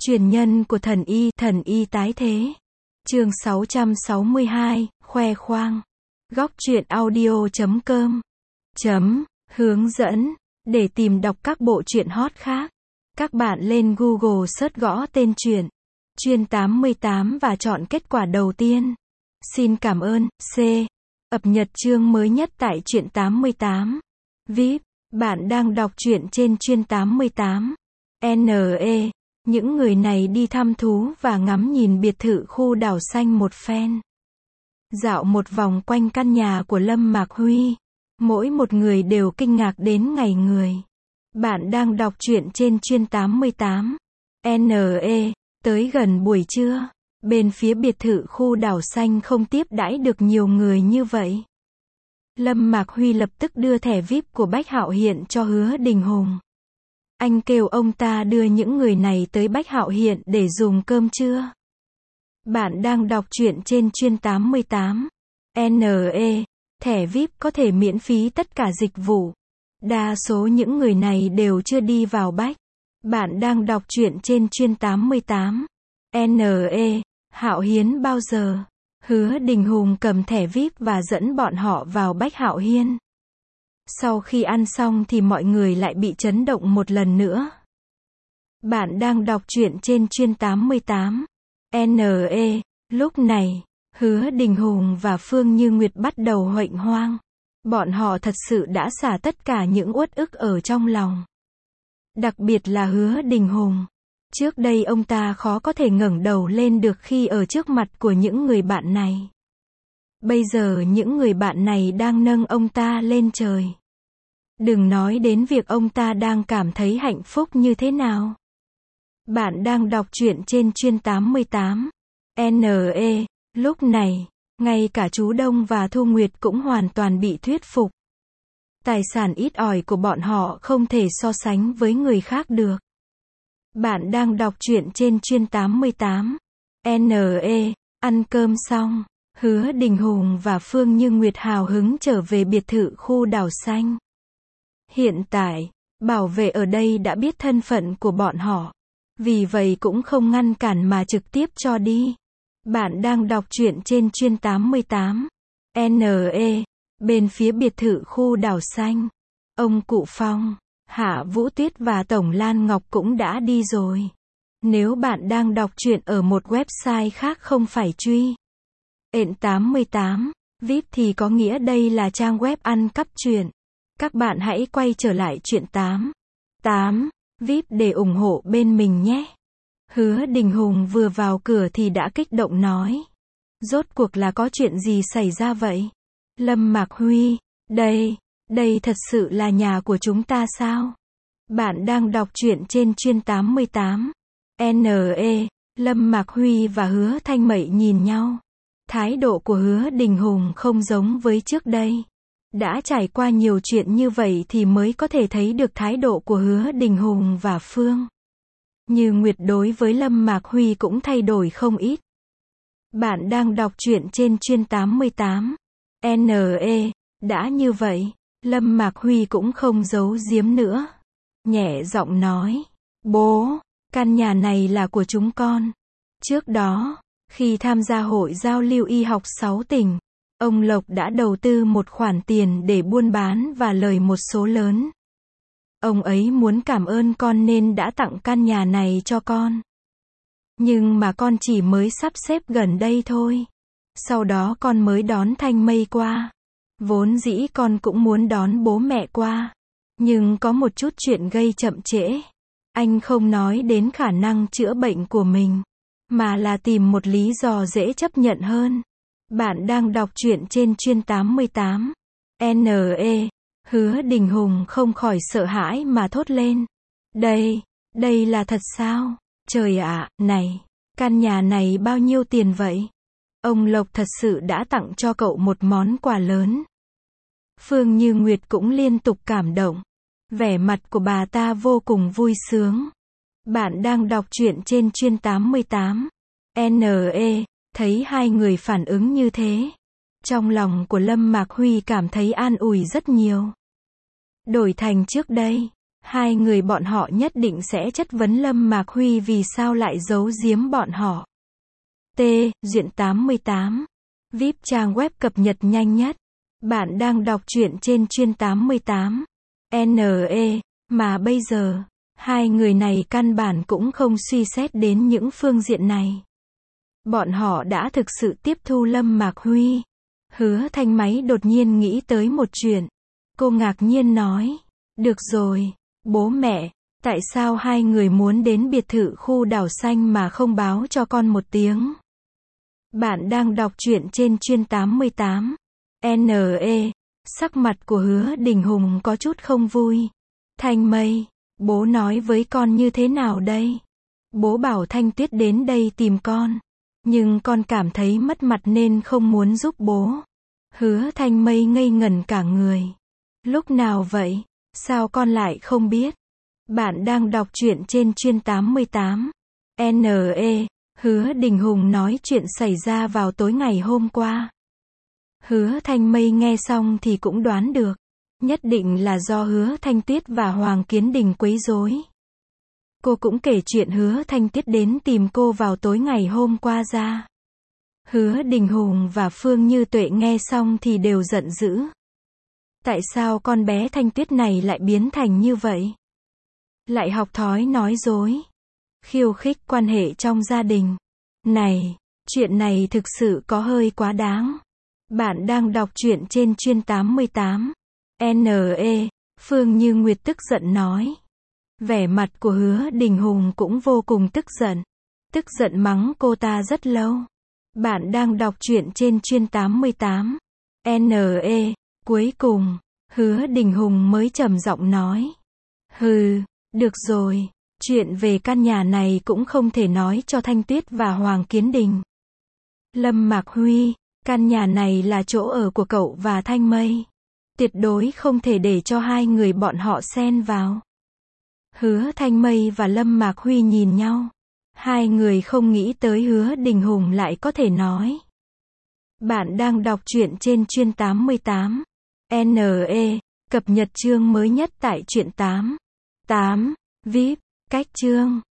Truyền nhân của thần y tái thế. Chương 662, khoe khoang. Góc truyện audio.com hướng dẫn. Để tìm đọc các bộ truyện hot khác, các bạn lên Google search gõ tên truyện Chuyên 88 và chọn kết quả đầu tiên. Xin cảm ơn. C. Cập nhật chương mới nhất tại truyện 88. VIP, bạn đang đọc truyện trên Chuyên 88. NE. Những người này đi thăm thú và ngắm nhìn biệt thự khu đảo xanh một phen. Dạo một vòng quanh căn nhà của Lâm Mạc Huy. Mỗi một người đều kinh ngạc đến ngây người. Bạn đang đọc truyện trên Chuyên 88. NE. Tới gần buổi trưa, bên phía biệt thự khu đảo xanh không tiếp đãi được nhiều người như vậy. Lâm Mạc Huy lập tức đưa thẻ VIP của Bách Hạo Hiện cho Hứa Đình Hùng. Anh kêu ông ta đưa những người này tới Bách Hạo Hiện để dùng cơm trưa. Bạn đang đọc truyện trên Chuyên 88. NE. Thẻ VIP có thể miễn phí tất cả dịch vụ. Đa số những người này đều chưa đi vào Bách. Bạn đang đọc truyện trên Chuyên 88. NE. Hạo Hiến bao giờ? Hứa Đình Hùng cầm thẻ VIP và dẫn bọn họ vào Bách Hạo Hiên. Sau khi ăn xong thì mọi người lại bị chấn động một lần nữa. Bạn đang đọc truyện trên Chuyên 88. NE. Lúc này, Hứa Đình Hùng và Phương Như Nguyệt bắt đầu huệnh hoang. Bọn họ thật sự đã xả tất cả những uất ức ở trong lòng. Đặc biệt là Hứa Đình Hùng. Trước đây ông ta khó có thể ngẩng đầu lên được khi ở trước mặt của những người bạn này. Bây giờ những người bạn này đang nâng ông ta lên trời. Đừng nói đến việc ông ta đang cảm thấy hạnh phúc như thế nào. Bạn đang đọc truyện trên Chuyên 88. NE. Lúc này, ngay cả chú Đông và Thu Nguyệt cũng hoàn toàn bị thuyết phục. Tài sản ít ỏi của bọn họ không thể so sánh với người khác được. Bạn đang đọc truyện trên Chuyên 88. NE. Ăn cơm xong, Hứa Đình Hùng và Phương Như Nguyệt hào hứng trở về biệt thự khu đảo xanh. Hiện tại, bảo vệ ở đây đã biết thân phận của bọn họ. Vì vậy cũng không ngăn cản mà trực tiếp cho đi. Bạn đang đọc truyện trên Chuyên 88. NE. Bên phía biệt thự khu đảo xanh, ông Cụ Phong, Hạ Vũ Tuyết và Tổng Lan Ngọc cũng đã đi rồi. Nếu bạn đang đọc truyện ở một website khác không phải truy ện 88 VIP thì có nghĩa đây là trang web ăn cắp truyện. Các bạn hãy quay trở lại truyện 88 VIP để ủng hộ bên mình nhé. Hứa Đình Hùng vừa vào cửa thì đã kích động nói. Rốt cuộc là có chuyện gì xảy ra vậy? Lâm Mạc Huy, đây thật sự là nhà của chúng ta sao? Bạn đang đọc truyện trên Chuyên 88. NE. Lâm Mạc Huy và Hứa Thanh Mậy nhìn nhau. Thái độ của Hứa Đình Hùng không giống với trước đây. Đã trải qua nhiều chuyện như vậy thì mới có thể thấy được thái độ của Hứa Đình Hùng và Phương Như Nguyệt đối với Lâm Mạc Huy cũng thay đổi không ít. Bạn đang đọc truyện trên Chuyên 88. NE. Đã như vậy, Lâm Mạc Huy cũng không giấu giếm nữa. Nhẹ giọng nói, bố, căn nhà này là của chúng con. Trước đó, khi tham gia hội giao lưu y học 6 tỉnh, ông Lộc đã đầu tư một khoản tiền để buôn bán và lời một số lớn. Ông ấy muốn cảm ơn con nên đã tặng căn nhà này cho con. Nhưng mà con chỉ mới sắp xếp gần đây thôi. Sau đó con mới đón Thanh Mây qua. Vốn dĩ con cũng muốn đón bố mẹ qua. Nhưng có một chút chuyện gây chậm trễ. Anh không nói đến khả năng chữa bệnh của mình, mà là tìm một lý do dễ chấp nhận hơn. Bạn đang đọc truyện trên Chuyên 88. NE. Hứa Đình Hùng không khỏi sợ hãi mà thốt lên. Đây là thật sao? Trời ạ, này, căn nhà này bao nhiêu tiền vậy? Ông Lộc thật sự đã tặng cho cậu một món quà lớn. Phương Như Nguyệt cũng liên tục cảm động. Vẻ mặt của bà ta vô cùng vui sướng. Bạn đang đọc truyện trên Chuyên 88. NE. Thấy hai người phản ứng như thế, trong lòng của Lâm Mạc Huy cảm thấy an ủi rất nhiều. Đổi thành trước đây, Hai người bọn họ nhất định sẽ chất vấn Lâm Mạc Huy vì sao lại giấu giếm bọn họ. T. Duyện 88. VIP trang web cập nhật nhanh nhất. Bạn đang đọc truyện trên chuyên 88. NE. Mà bây giờ, hai người này căn bản cũng không suy xét đến những phương diện này. Bọn họ đã thực sự tiếp thu Lâm Mạc Huy. Hứa Thanh Máy đột nhiên nghĩ tới một chuyện. Cô ngạc nhiên nói. Được rồi, bố mẹ, tại sao hai người muốn đến biệt thự khu đảo xanh mà không báo cho con một tiếng? Bạn đang đọc truyện trên chuyên 88. NE. Sắc mặt của Hứa Đình Hùng có chút không vui. Thanh Mây, bố nói với con như thế nào đây? Bố bảo Thanh Tuyết đến đây tìm con. Nhưng con cảm thấy mất mặt nên không muốn giúp bố. Hứa Thanh Mây ngây ngẩn cả người. Lúc nào vậy? Sao con lại không biết? Bạn đang đọc truyện trên chuyên 88. NE. Hứa Đình Hùng nói chuyện xảy ra vào tối ngày hôm qua. Hứa Thanh Mây nghe xong thì cũng đoán được. Nhất định là do Hứa Thanh Tuyết và Hoàng Kiến Đình quấy rối. Cô cũng kể chuyện Hứa Thanh Tuyết đến tìm cô vào tối ngày hôm qua ra. Hứa Đình Hùng và Phương Như Tuệ nghe xong thì đều giận dữ. Tại sao con bé Thanh Tuyết này lại biến thành như vậy? Lại học thói nói dối, khiêu khích quan hệ trong gia đình. Này, chuyện này thực sự có hơi quá đáng. Bạn đang đọc truyện trên chuyên 88. NE. Phương Như Nguyệt tức giận nói. Vẻ mặt của Hứa Đình Hùng cũng vô cùng tức giận. Tức giận mắng cô ta rất lâu. Bạn đang đọc truyện trên chuyên 88. NE. Cuối cùng, Hứa Đình Hùng mới trầm giọng nói. Hừ, được rồi, chuyện về căn nhà này cũng không thể nói cho Thanh Tuyết và Hoàng Kiến Đình. Lâm Mạc Huy, căn nhà này là chỗ ở của cậu và Thanh Mây. Tuyệt đối không thể để cho hai người bọn họ xen vào. Hứa Thanh Mây và Lâm Mạc Huy nhìn nhau. Hai người không nghĩ tới Hứa Đình Hùng lại có thể nói. Bạn đang đọc truyện trên chuyên 88. NE. Cập nhật chương mới nhất tại truyện 88. VIP. Cách chương.